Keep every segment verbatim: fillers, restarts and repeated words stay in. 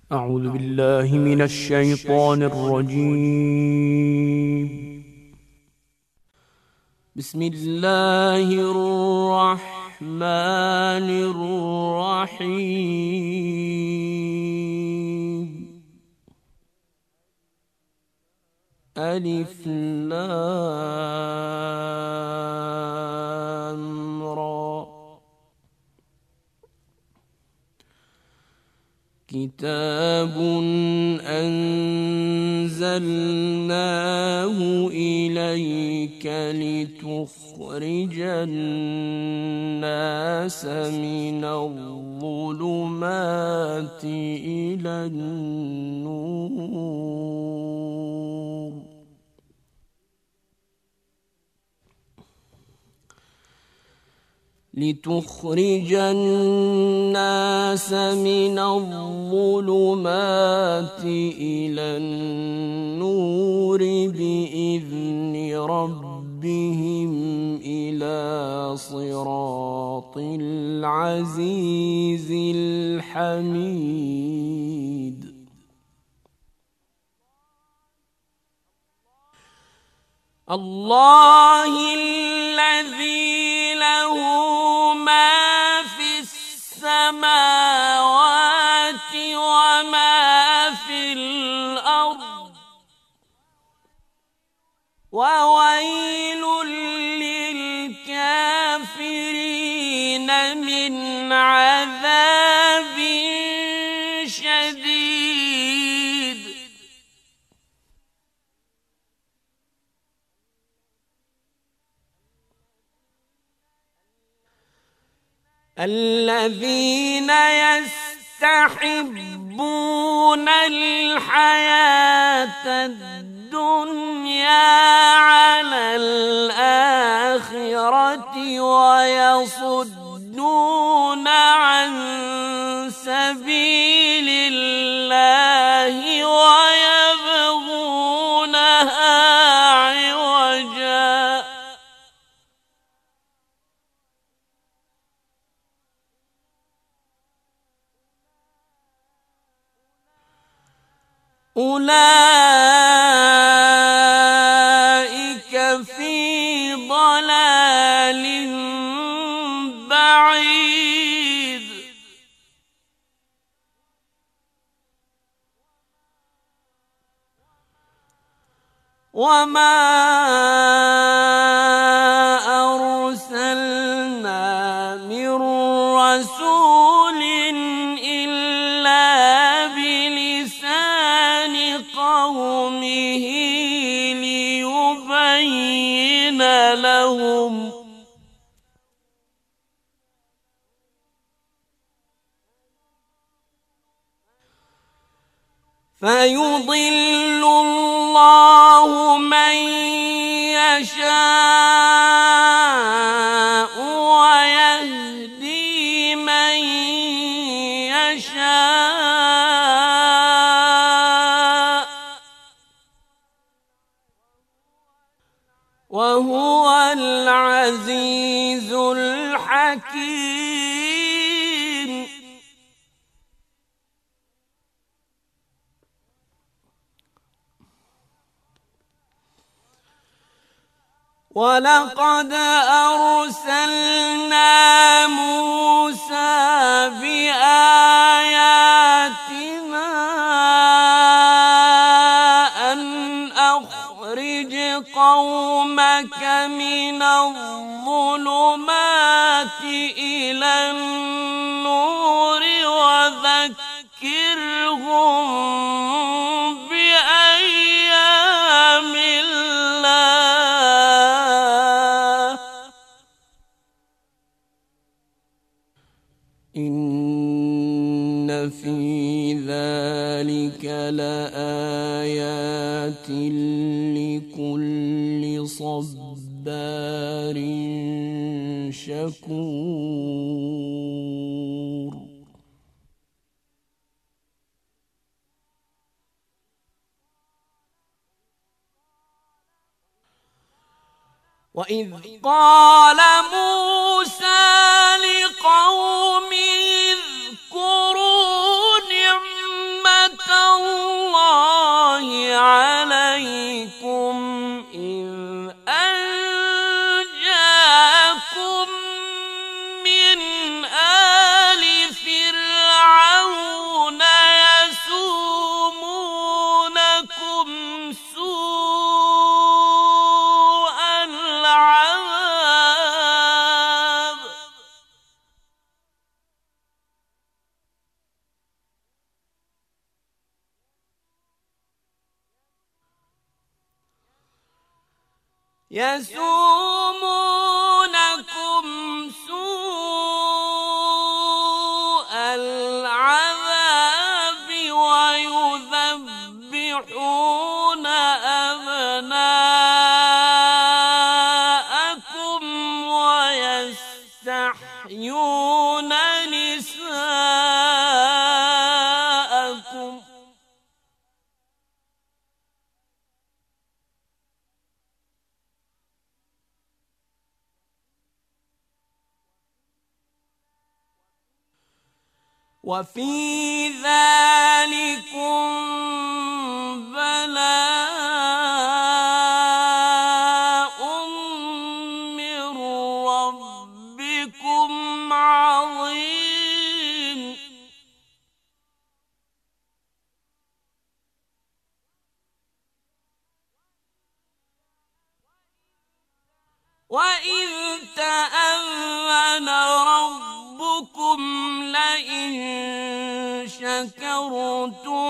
أعوذ بالله من الشيطان الرجيم. بسم الله الرحمن الرحيم. ألف لام را. كتاب أنزلناه إليك لتخرج الناس من الظلمات إلى النور لتخرج الناس من الظلمات إلى النور بإذن ربهم إلى صراط العزيز الحميد. الله الذي له ما في السماوات وما في الأرض وويل للكافرين من عذاب شديد. الذين يستحبون الحياة الدنيا على الآخرة ويصدون عن سبيل الله ويبغونها عوجا أولئك في ضلال بعيد. وما أرسلنا من رسول إلا بلسان قومه ليبين لهم فيضل الله من يشاء ويهدي من يشاء وهو العزيز الحكيم. ولقد أرسلنا موسى بآياتنا أن أخرج قومك من الظلمات إلى النور وذكرهم بأيام الله إن في ذلك لآيات لكل صبار شكور. وإذ قال موسى لقومه اذكروا نعمة يسومونكم سوء العذاب ويذبحون أبناءكم ويستحيون نساءكم وفي ذلكم بلاء من ربكم عظيم وإذ تأذن ربكم لئن شكرتم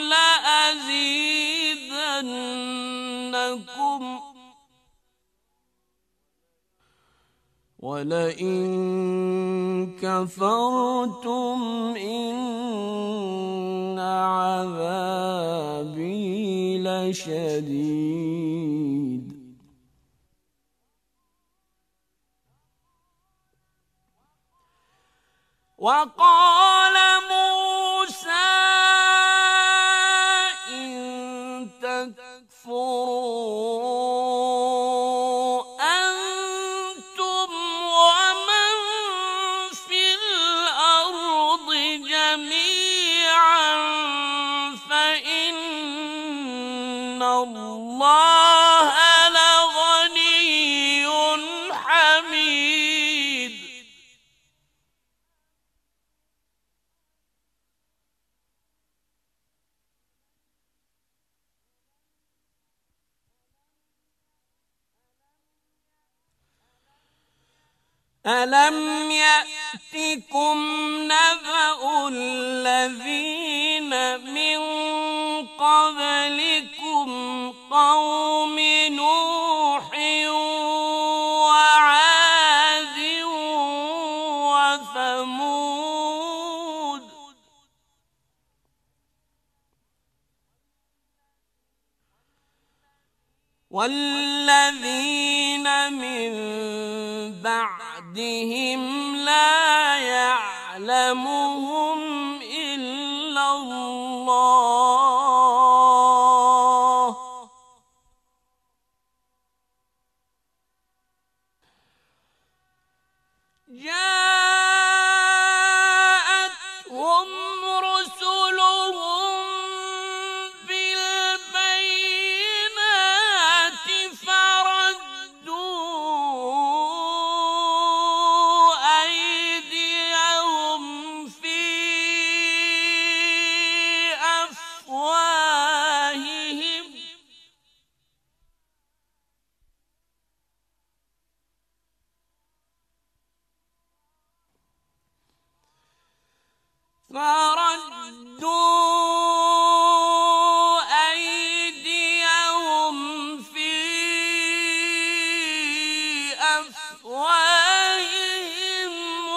لأزيدنكم ولئن كفرتم إن عذابي لشديد وقال موسى إن تكفروا أنتم ومن في الأرض جميعا فإن الله لغني حميد ألم يأتكم نبأ الذين من قبلكم قوم نوح وعاد وثمود والذين من بعدهم لا يعلمهم إلا الله جاءتهم رسلهم بالبينات فردوا أيديهم في أفواههم فردوا أيديهم في أفواههم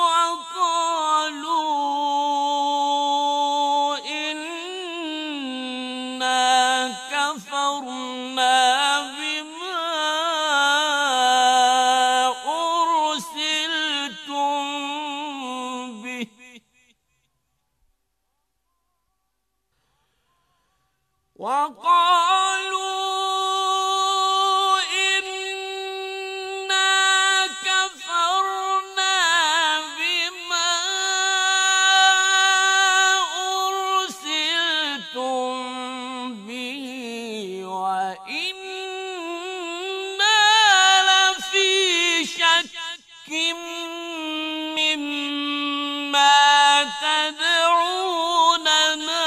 وقالوا إنا كفرنا بما أرسلتم به وقالوا إنا كفرنا بما أرسلتم به وإنا لفي شك مما تدعوننا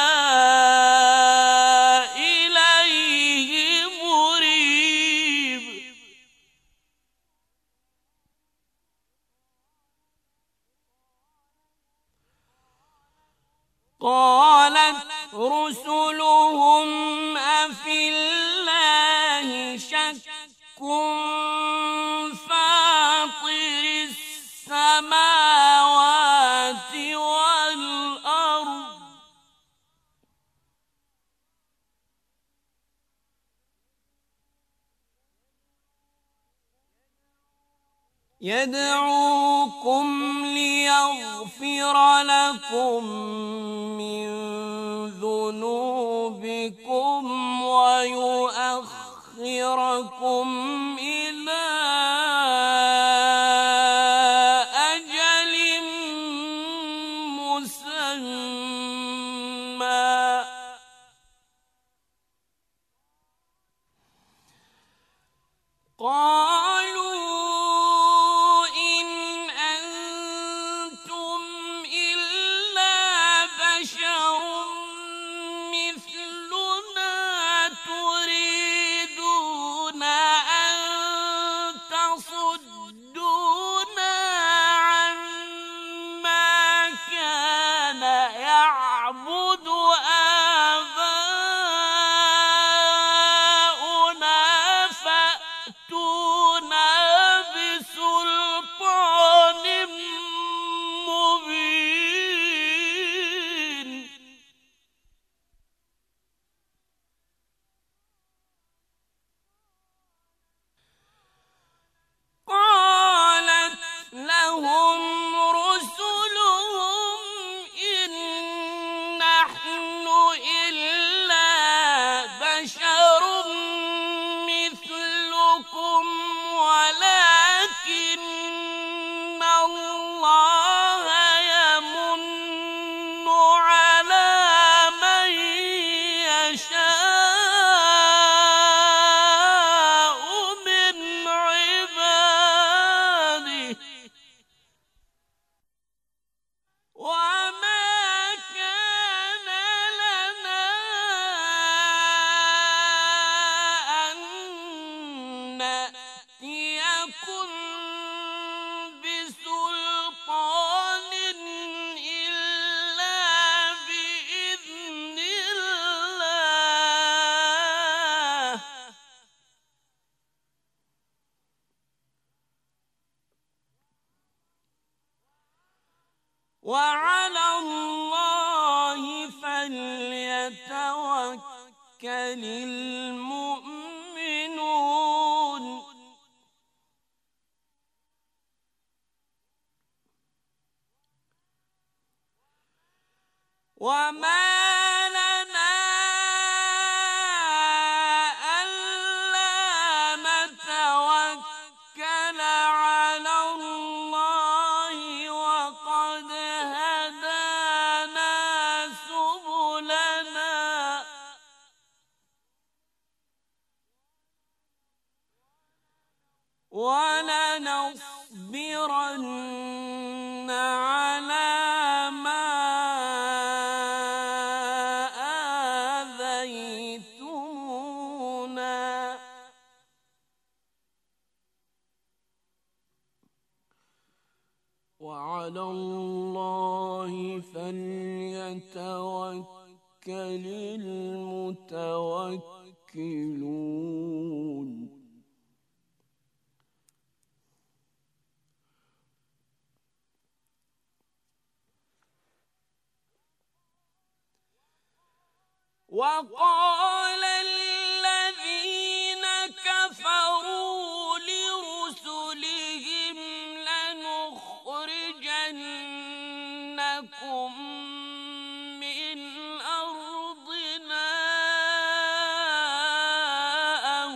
قالت رسلهم أفي الله شك يدعوكم ليغفر لكم من ذنوبكم ويؤخركم إلى أجل مسمى قالوا إن أنتم إلا بشر مثلنا تريدون أن تصدونا عما كان يعبد آباؤنا فأتونا بسلطان مبين قالت لهم رسلهم إن نحن إلا بشر مثلكم ولكن الله يمن على من يشاء من عباده وما كان لنا أن نأتيكم بسلطان إلا بإذن الله وعلى الله فليتوكل المؤمنون وما لنا ألا نتوكل على الله وقد هدانا سبلنا ولنصبرن على ما آذيتمونا وعلى الله فليتوكل المتوكلون وقال الذين كفروا لرسلهم لنخرجنكم من أرضنا أو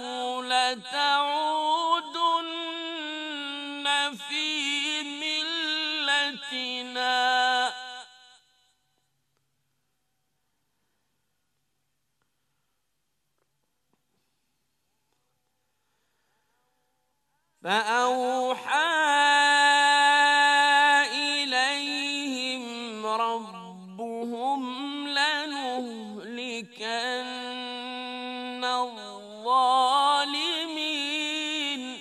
لتعودن في ملتنا فأوحى إليهم ربهم لنهلكن الظالمين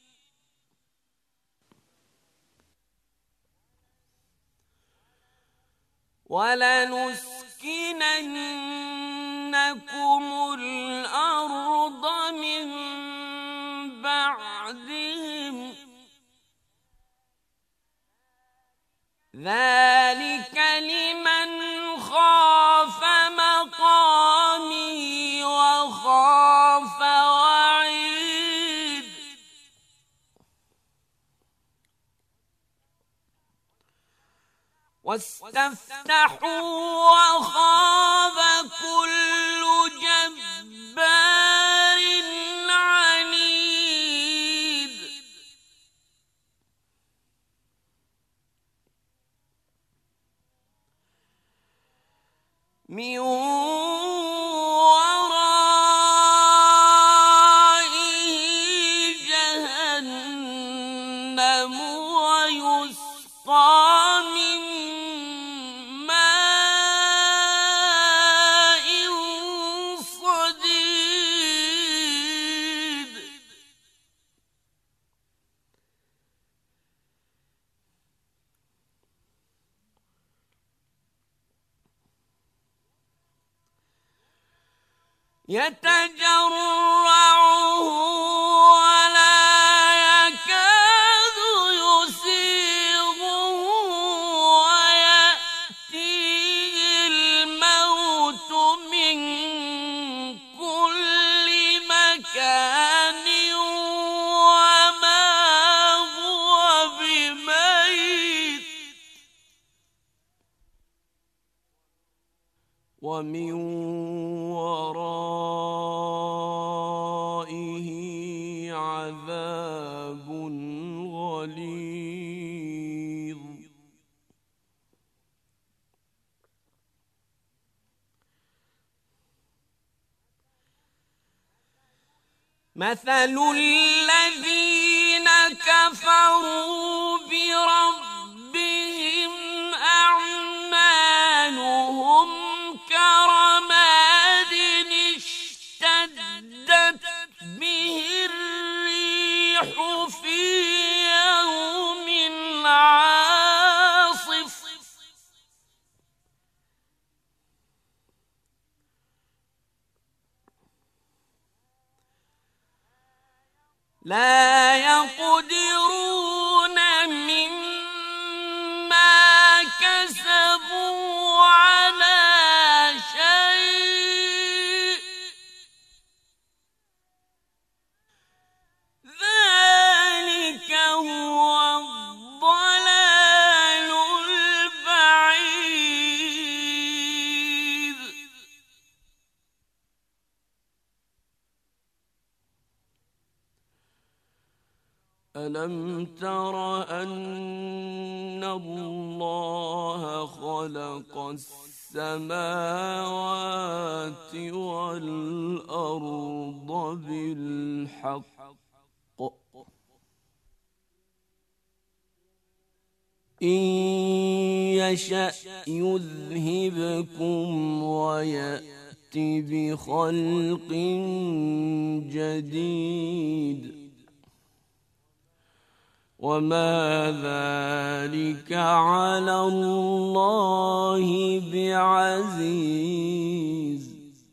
ولنسكننكم الأرض من بعدهم ذلك لمن خاف مقامي وخاف وعيد واستفتحوا وخاب كل جبار عنيد من يتجرعه ولا يكاد يسيغه ويأتيه الموت من كل مكان وما هو بميت ومن ورائه عذاب غليظ مثل الذين كفروا بربهم أعمالهم كرماد اشتدت به الريح في يوم عاصف لا يقدرون مما كسبوا على شيء ذلك هو الضلال البعيد ألم تر أن الله خلق السماوات والأرض بالحق إن يشأ يذهبكم ويأت بخلق جديد وما ذلك على الله بعزيز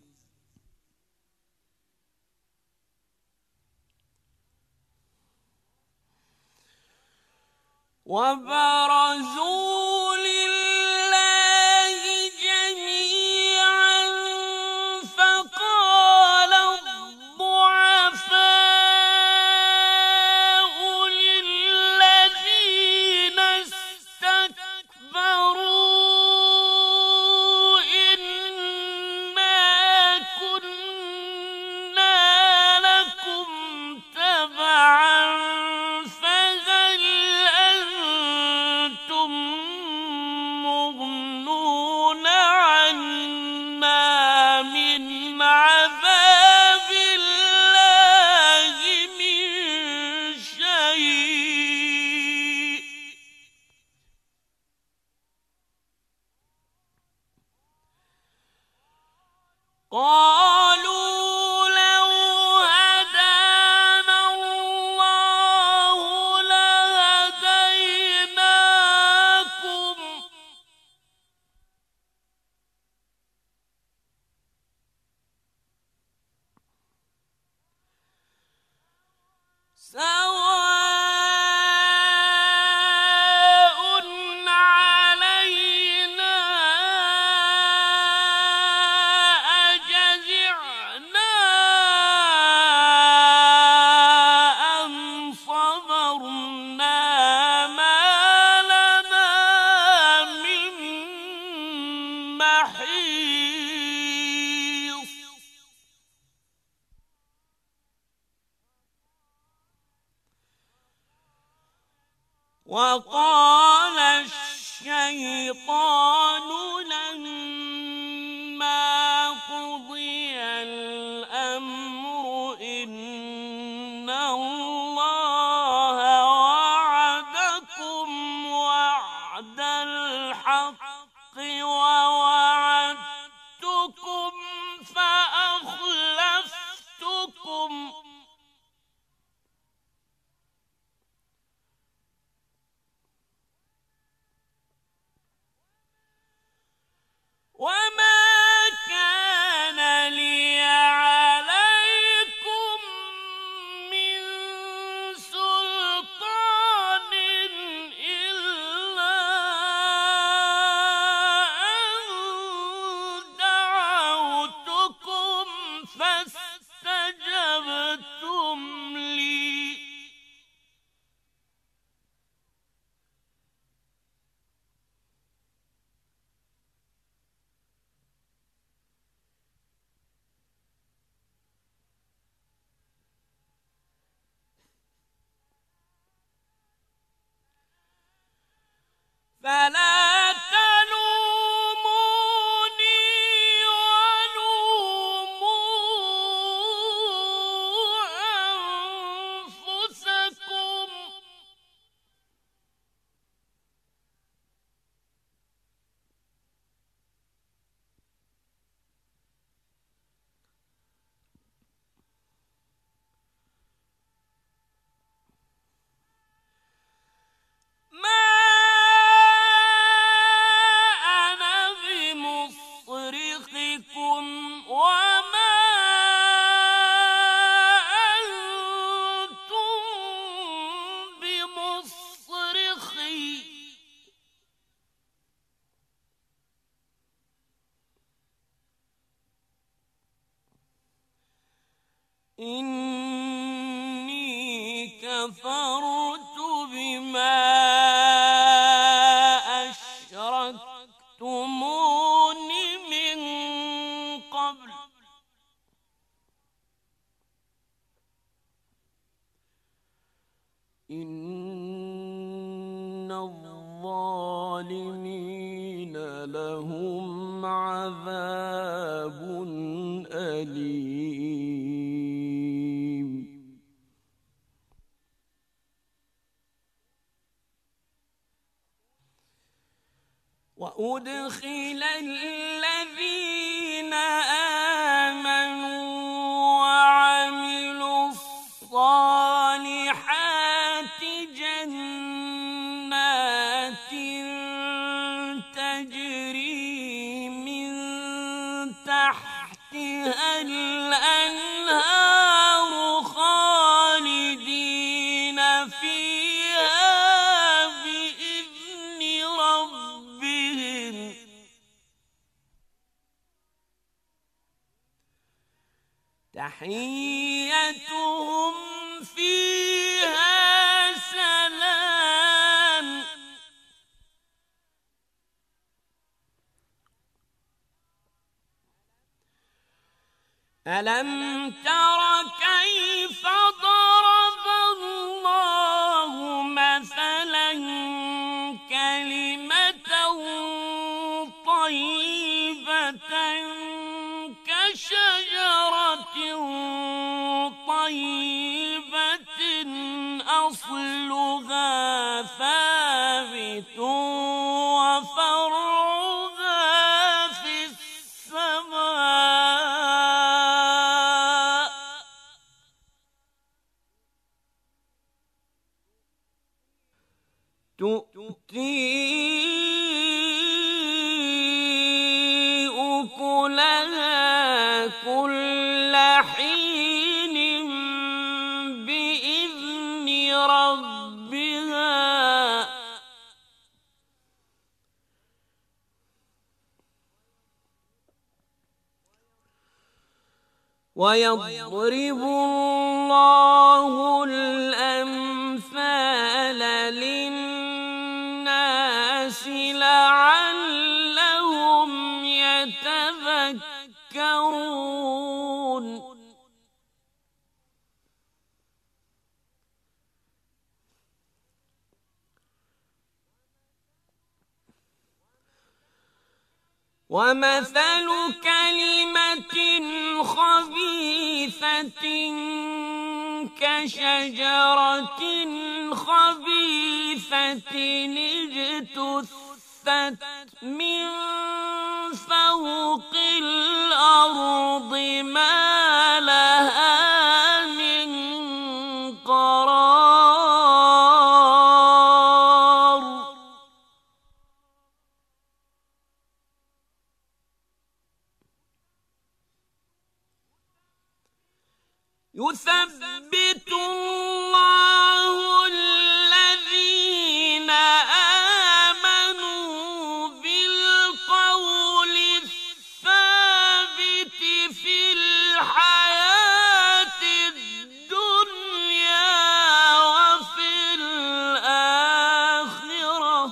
وبرزوا لله جميعا فقال الضعفاء للذين استكبروا إنا كنا لكم تبعا فهل أنتم مغنون عنا من عذاب الله من شيء قالوا لو هدانا الله لهديناكم سواء علينا أجزعنا وقال الشيطان لما قضي الأمر إن الله وعدكم وعد الحق ووعدتكم فأخلفتكم وما كان لي عليكم من سلطان إلا أن دعوتكم فاستجبتم لي فلا تلوموني ولوموا أنفسكم ما أنا بمصرخكم وما أنتم بمصرخي إني كفرت بما أشركتمون من قبل إن الظالمين لهم عذاب أليم وأدخل الذين آمنوا وعملوا الصالحات جنات تجري من تحتها الأنهار خالدين فيها بإذن ربهم تحيتهم فيها سلام ألم تر كيف ضرب الله مثلا كلمة طيبة كشجرة طيبة أصلها ثابت وفرعها في السماء تؤتي أكلها كل حين بإذن ربها ويضرب الله الأمثال للناس لعلهم يتذكرون ومثل كلمة خبيثة كشجرة خبيثة اجتثت من فوق الأرض ما لها من قرار يثبت الله الذين آمنوا بالقول الثابت في الحياة الدنيا وفي الآخرة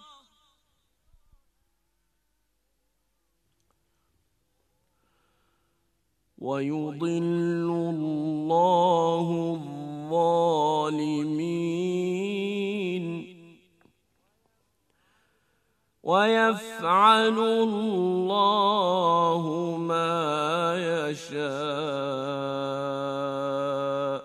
ويضل الله الظالمين ويفعل الله ما يشاء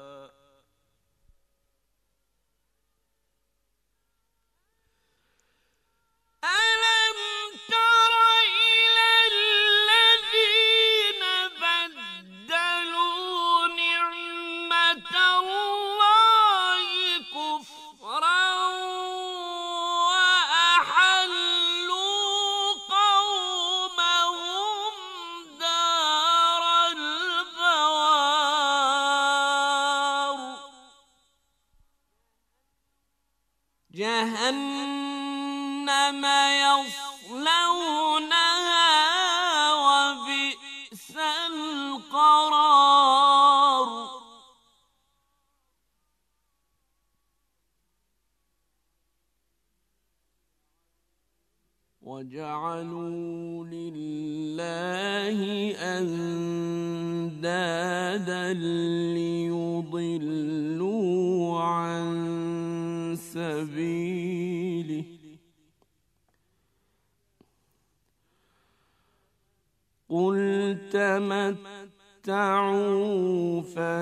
ألم تر إلى الذين بدلوا نعمة الله كفرا وأحلوا قومهم دار البوار جهنم يصلونها وبئس القرار وجعلوا لله أندادا ليضلوا عن سبيله قل تمتعوا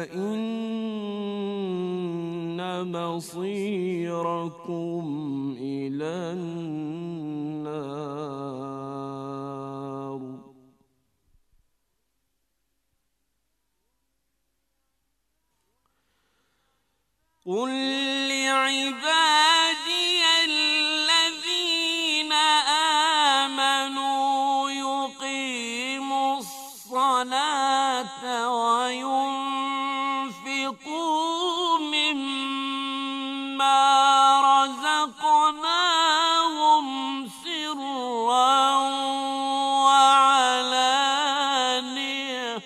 فإن مصيركم إلى النار قل لعبادي الذين آمنوا يقيموا الصلاة وينفقوا مما رزقناهم سرا وعلانية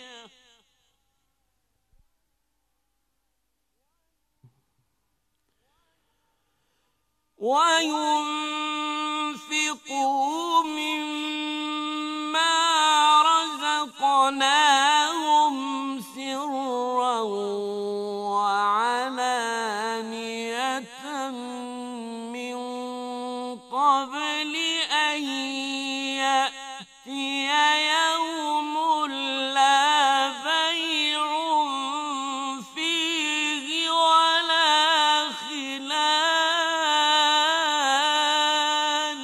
وينفقوا مما رزقناهم سرا وعلانية من قبل أن يأتي يوم لا بيع فيه ولا خلال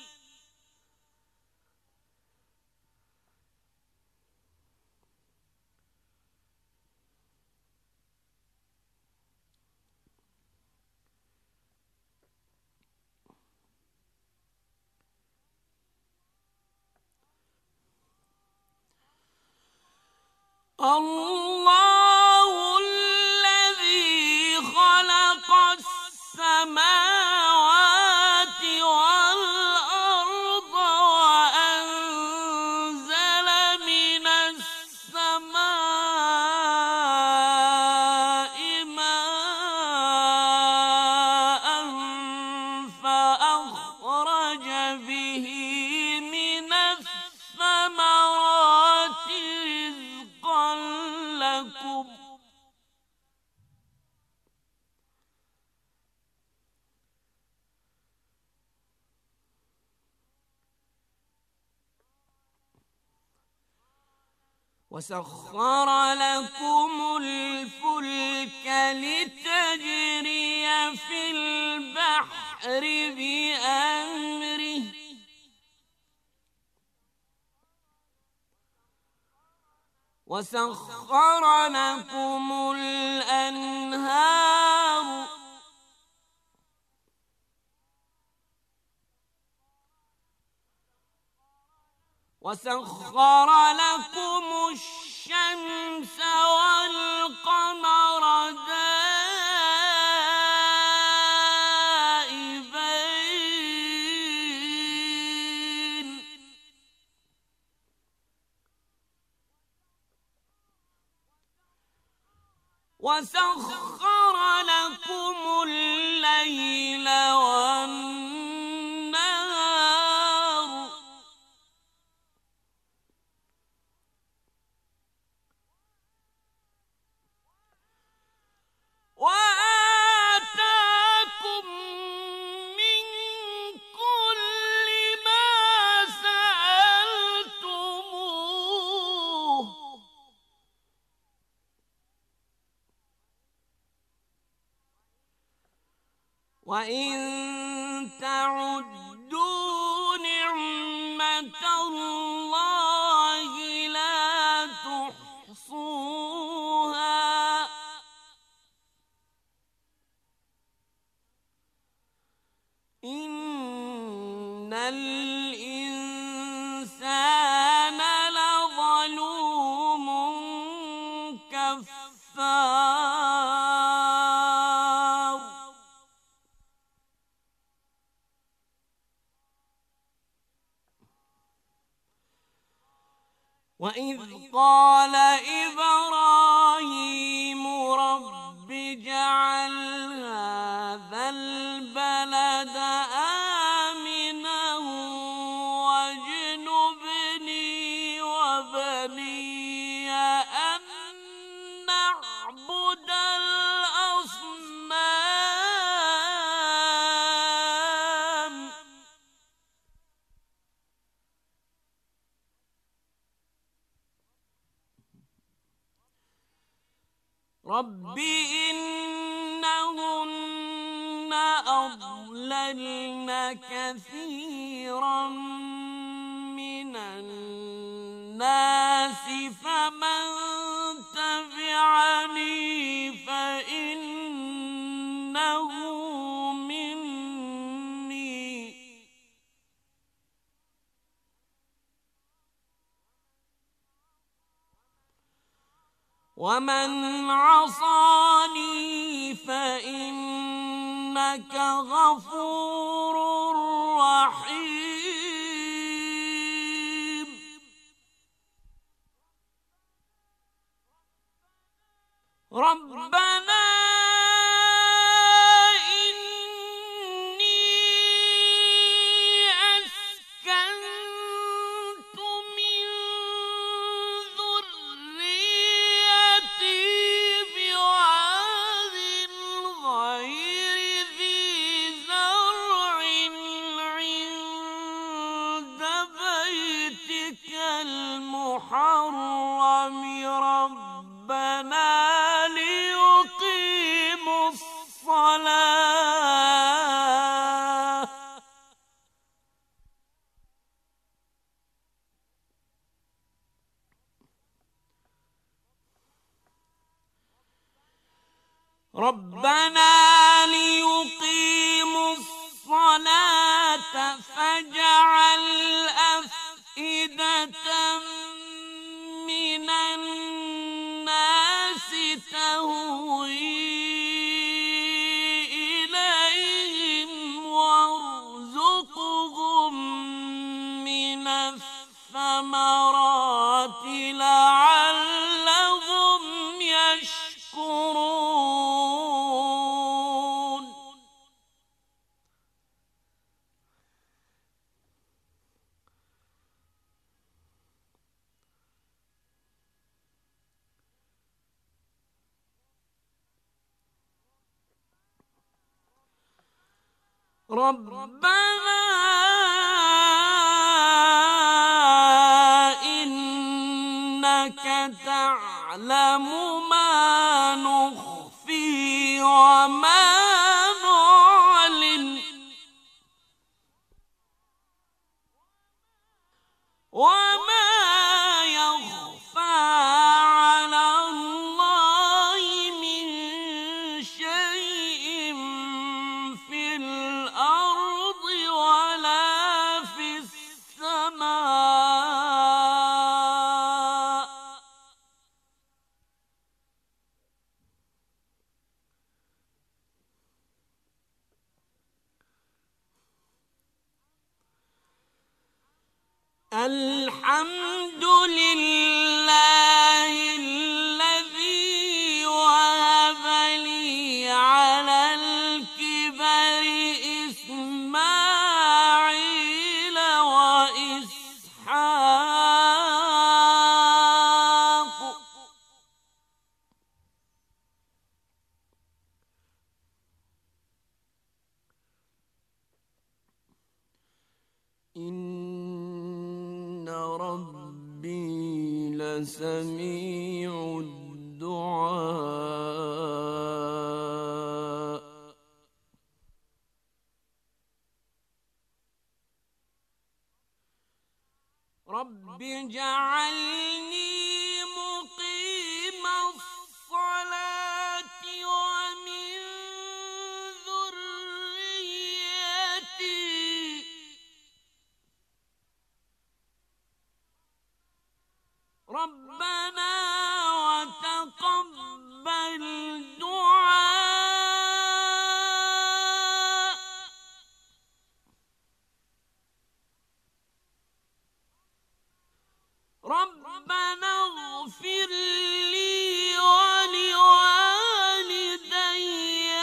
الله الذي خلق السماوات والأرض وأنزل من السماء ماء فأخرج به من الثمرات رزقا وسخر لكم الفلك لتجري في البحر بأمره وسخر لكم الأنهار وسخر لكم الشمس والقمر دائبين وسخر لكم الليل والنهار وآتاكم من كل ما سألتموه وإن تعدوا نعمة الله لا تحصوها إن الإنسان لظلوم كفار وإذ قال إبراهيم رب اجعل هذا البلد آمنا واجنبني وبني أن نعبد الأصنام رب إنهن أضللن كثيرا من الناس فمن تبعني فإنه مني ومن عصاني فإنك غفور رحيم ربنا المحرم ربنا ليقيموا الصلاة ربنا ليقيموا الصلاة فاجعل أفئدة من الناس تهوي إليهم وارزقهم من الثمرات لعلهم يشكرون ربنا إنك إنك تعلم ما نخفي وما نعلن وما يخفى على الله من شيء في الأرض ولا في السماء. الحمد لله الذي وهب لي على الكبر إسماعيل وإسحاق إن ربي لسميع الدعاء. رب اجعلني مقيم الصلاة ومن ذريتي ربنا وتقبل دعاء. ربنا اغفر لي ولوالدي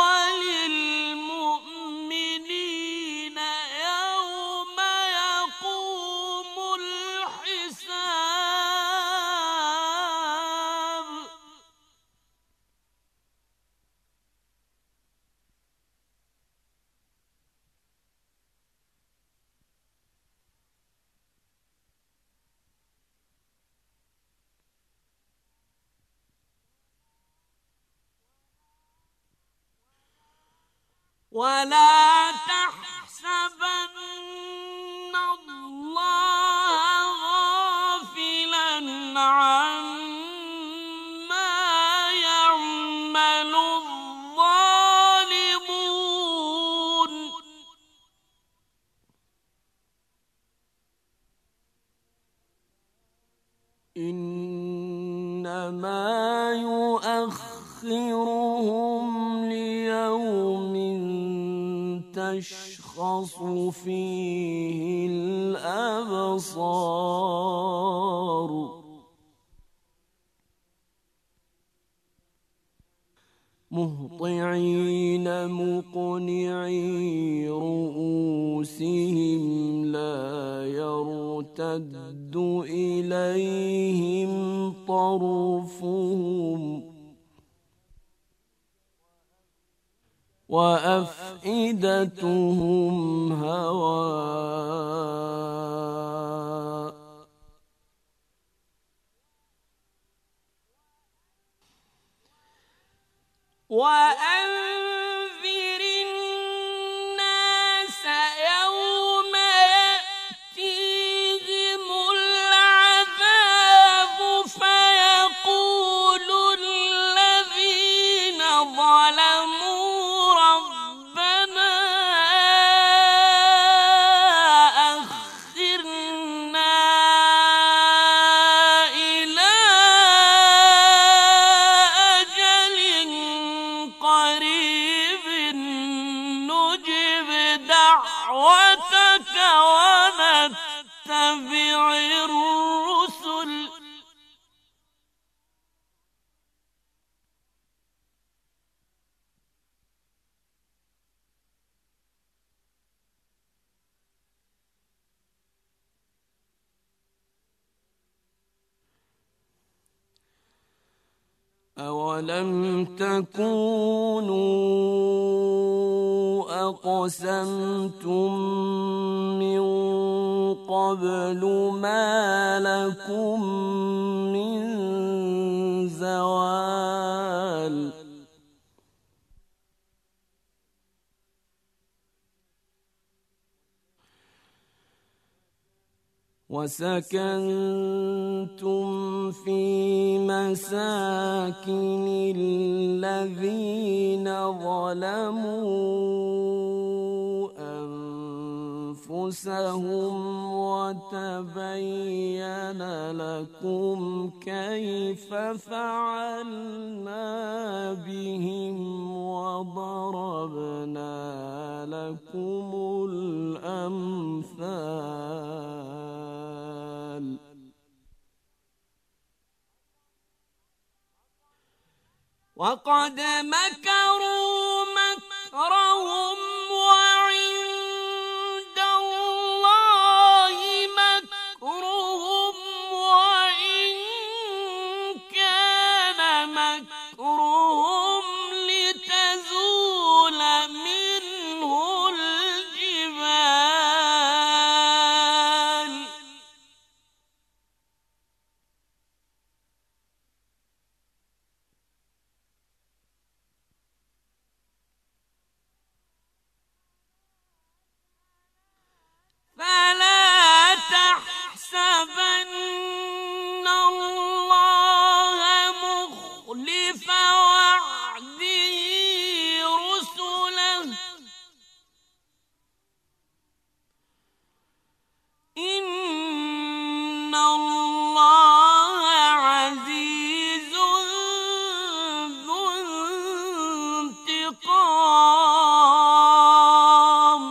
وللمؤمنين يوم يقوم الحساب. ولا تحسبن الله غافلا عما يعمل الظالمون إنما يؤخرهم ليوم تشخص فيه الأبصار. مهطعين مقنعي رؤوسهم لا يرتد إليهم طرفهم وأفئدتهم هواء. وأنذر الناس يوم يأتيهم العذاب فيقول الذين ظلموا ربنا أخرنا إلى أجل قريب نجب دعوتك ونتبع الرسل. أولم تكونوا أقسمتم من قبل ما لكم وسكنتم في مساكن الذين ظلموا أنفسهم وتبين لكم كيف فعلنا بهم وضربنا لكم الأمثال. وقد مكروا مكرهم وعند الله مكرهم وإن كان مكرهم لتزول منه الجبال. فلا تحسبن الله مخلف وعده رسله إن الله عزيز ذو انتقام.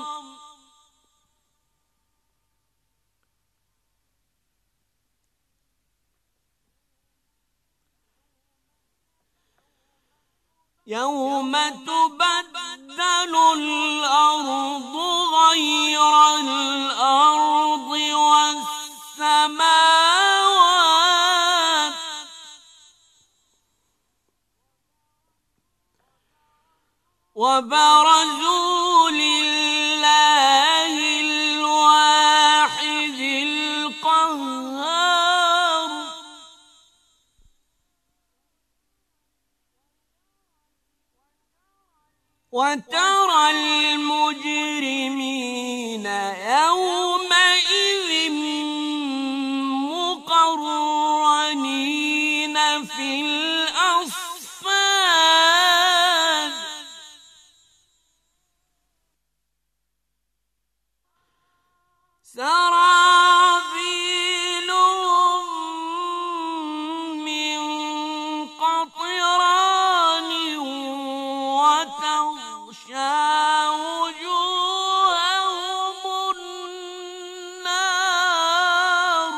يوم تبدل الأرض غير الأرض والسماوات وبرزوا لله الواحد القهار. وترى المجرمين يومئذ مقرنين في الأصفاد سرابيلهم من قطران وتغشى وجوههم النار.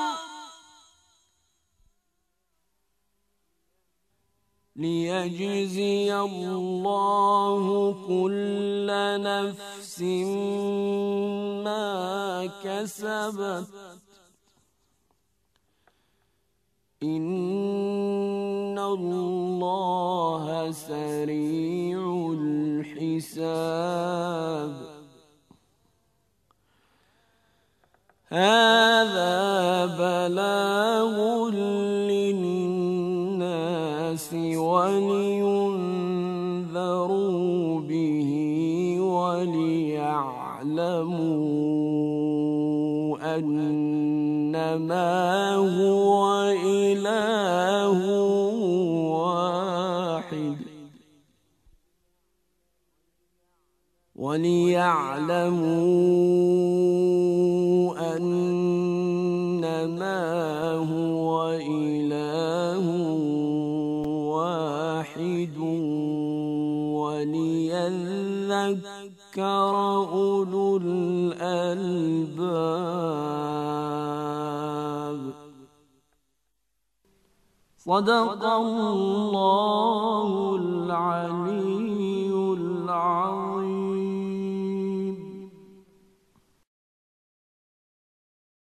ليجزي الله كل نفس ما كسبت إن الله سريع الحساب. هذا بلاغ للناس ولينذروا به وليعلموا أنما هو إله واحد وليعلموا أنما هو إله واحد وليذكر أولو الألباب. صدق الله العليم.